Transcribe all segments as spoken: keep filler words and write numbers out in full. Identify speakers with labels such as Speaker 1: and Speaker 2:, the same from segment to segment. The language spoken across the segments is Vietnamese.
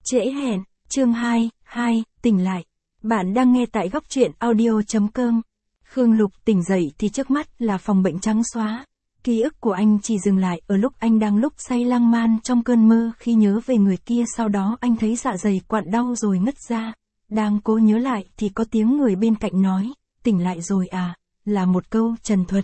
Speaker 1: Trễ hẹn, chương hai, hai, tỉnh lại. Bạn đang nghe tại góc truyện audio chấm com. Khương Lục tỉnh dậy thì trước mắt là phòng bệnh trắng xóa. Ký ức của anh chỉ dừng lại ở lúc anh đang lúc say lang man trong cơn mơ khi nhớ về người kia, sau đó anh thấy dạ dày quặn đau rồi ngất ra. Đang cố nhớ lại thì có tiếng người bên cạnh nói, tỉnh lại rồi à, là một câu trần thuật.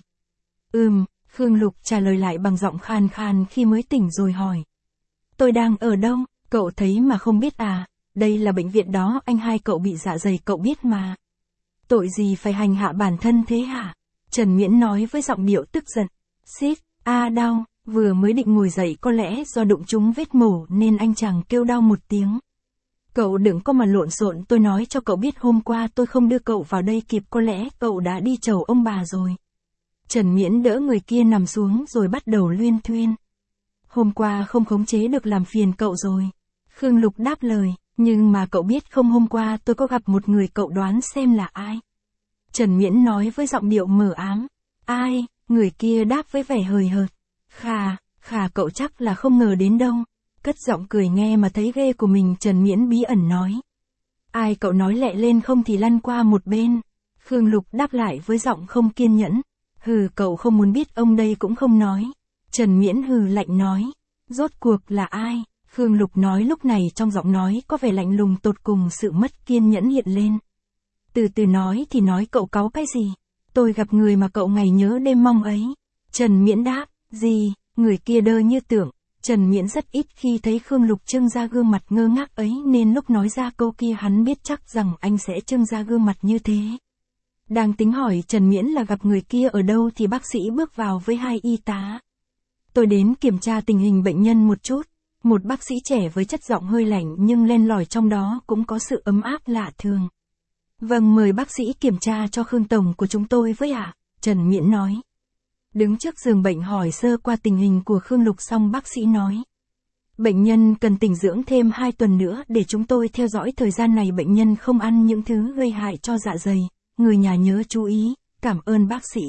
Speaker 1: Ừm, Khương Lục trả lời lại bằng giọng khan khan khi mới tỉnh rồi hỏi. Tôi đang ở đâu? Cậu thấy mà không biết à, đây là bệnh viện đó, anh hai cậu bị dạ dày cậu biết mà. Tội gì phải hành hạ bản thân thế hả? Trần Miễn nói với giọng điệu tức giận. Xít, a à, đau, vừa mới định ngồi dậy, có lẽ do đụng trúng vết mổ nên anh chàng kêu đau một tiếng. Cậu đừng có mà lộn xộn, tôi nói cho cậu biết hôm qua tôi không đưa cậu vào đây kịp, có lẽ cậu đã đi chầu ông bà rồi. Trần Miễn đỡ người kia nằm xuống rồi bắt đầu luyên thuyên. Hôm qua không khống chế được làm phiền cậu rồi. Khương Lục đáp lời, nhưng mà cậu biết không, hôm qua tôi có gặp một người, cậu đoán xem là ai? Trần Miễn nói với giọng điệu mờ ám. Ai? Người kia đáp với vẻ hời hợt. Khà, khà cậu chắc là không ngờ đến đâu. Cất giọng cười nghe mà thấy ghê của mình, Trần Miễn bí ẩn nói. Ai? Cậu nói lẹ lên không thì lăn qua một bên. Khương Lục đáp lại với giọng không kiên nhẫn. Hừ, cậu không muốn biết, ông đây cũng không nói. Trần Miễn hừ lạnh nói. Rốt cuộc là ai? Khương Lục nói lúc này trong giọng nói có vẻ lạnh lùng tột cùng, sự mất kiên nhẫn hiện lên. Từ từ nói thì nói, cậu cáu cái gì? Tôi gặp người mà cậu ngày nhớ đêm mong ấy. Trần Miễn đáp, gì? Người kia đơ như tưởng. Trần Miễn rất ít khi thấy Khương Lục trưng ra gương mặt ngơ ngác ấy, nên lúc nói ra câu kia hắn biết chắc rằng anh sẽ trưng ra gương mặt như thế. Đang tính hỏi Trần Miễn là gặp người kia ở đâu thì bác sĩ bước vào với hai y tá. Tôi đến kiểm tra tình hình bệnh nhân một chút. Một bác sĩ trẻ với chất giọng hơi lạnh nhưng len lỏi trong đó cũng có sự ấm áp lạ thường. Vâng, mời bác sĩ kiểm tra cho Khương Tổng của chúng tôi với ạ, à? Trần Miễn nói. Đứng trước giường bệnh hỏi sơ qua tình hình của Khương Lục xong bác sĩ nói. Bệnh nhân cần tĩnh dưỡng thêm hai tuần nữa để chúng tôi theo dõi, thời gian này bệnh nhân không ăn những thứ gây hại cho dạ dày, người nhà nhớ chú ý, cảm ơn bác sĩ.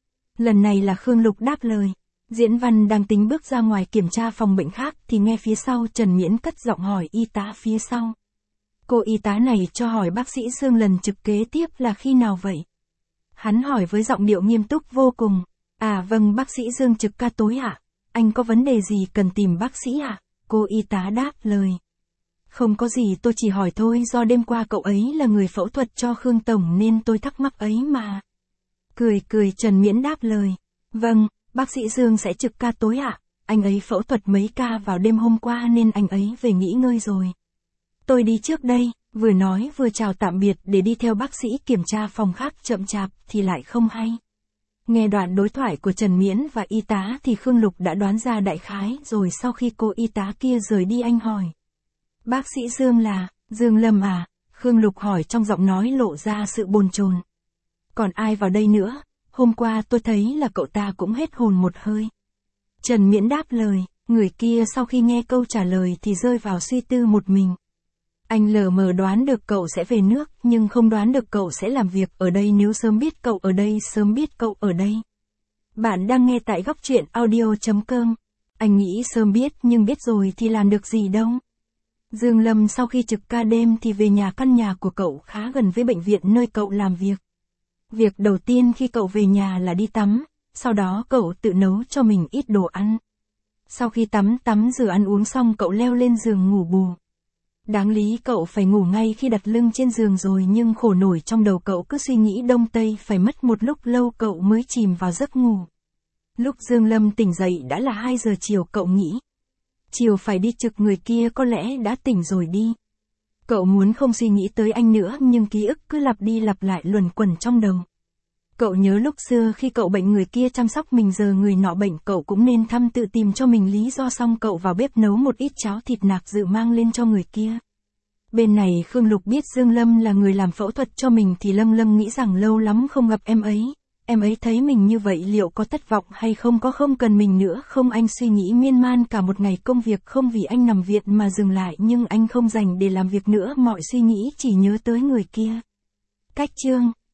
Speaker 1: Lần này là Khương Lục đáp lời. Diễn Văn đang tính bước ra ngoài kiểm tra phòng bệnh khác thì nghe phía sau Trần Miễn cất giọng hỏi y tá phía sau. Cô y tá này cho hỏi bác sĩ Dương lần trực kế tiếp là khi nào vậy? Hắn hỏi với giọng điệu nghiêm túc vô cùng. À vâng, bác sĩ Dương trực ca tối ạ. À? Anh có vấn đề gì cần tìm bác sĩ ạ? À? Cô y tá đáp lời. Không có gì, tôi chỉ hỏi thôi, do đêm qua cậu ấy là người phẫu thuật cho Khương Tổng nên tôi thắc mắc ấy mà. Cười cười Trần Miễn đáp lời. Vâng. Bác sĩ Dương sẽ trực ca tối ạ, à? Anh ấy phẫu thuật mấy ca vào đêm hôm qua nên anh ấy về nghỉ ngơi rồi. Tôi đi trước đây, vừa nói vừa chào tạm biệt để đi theo bác sĩ kiểm tra phòng khác, chậm chạp thì lại không hay. Nghe đoạn đối thoại của Trần Miễn và y tá thì Khương Lục đã đoán ra đại khái rồi. Sau khi cô y tá kia rời đi anh hỏi. Bác sĩ Dương là, Dương Lâm à? Khương Lục hỏi trong giọng nói lộ ra sự bồn chồn. Còn ai vào đây nữa? Hôm qua tôi thấy là cậu ta cũng hết hồn một hơi. Trần Miễn đáp lời, người kia sau khi nghe câu trả lời thì rơi vào suy tư một mình. Anh lờ mờ đoán được cậu sẽ về nước, nhưng không đoán được cậu sẽ làm việc ở đây. Nếu sớm biết cậu ở đây, sớm biết cậu ở đây. Bạn đang nghe tại góc truyện audio chấm com. Anh nghĩ sớm biết, nhưng biết rồi thì làm được gì đâu. Dương Lâm sau khi trực ca đêm thì về nhà, căn nhà của cậu khá gần với bệnh viện nơi cậu làm việc. Việc đầu tiên khi cậu về nhà là đi tắm, sau đó cậu tự nấu cho mình ít đồ ăn. Sau khi tắm tắm rửa ăn uống xong cậu leo lên giường ngủ bù. Đáng lý cậu phải ngủ ngay khi đặt lưng trên giường rồi, nhưng khổ nổi trong đầu cậu cứ suy nghĩ đông tây, phải mất một lúc lâu cậu mới chìm vào giấc ngủ. Lúc Dương Lâm tỉnh dậy đã là hai giờ chiều, cậu nghĩ. Chiều phải đi trực, người kia có lẽ đã tỉnh rồi đi. Cậu muốn không suy nghĩ tới anh nữa nhưng ký ức cứ lặp đi lặp lại luẩn quẩn trong đầu. Cậu nhớ lúc xưa khi cậu bệnh người kia chăm sóc mình, giờ người nọ bệnh cậu cũng nên thăm, tự tìm cho mình lý do xong cậu vào bếp nấu một ít cháo thịt nạc dự mang lên cho người kia. Bên này Khương Lục biết Dương Lâm là người làm phẫu thuật cho mình thì lâng lâng nghĩ rằng lâu lắm không gặp em ấy. Em ấy thấy mình như vậy liệu có thất vọng hay không, có không cần mình nữa không. Anh suy nghĩ miên man cả một ngày, công việc không vì anh nằm viện mà dừng lại, nhưng anh không dành để làm việc nữa, mọi suy nghĩ chỉ nhớ tới người kia. Cách chương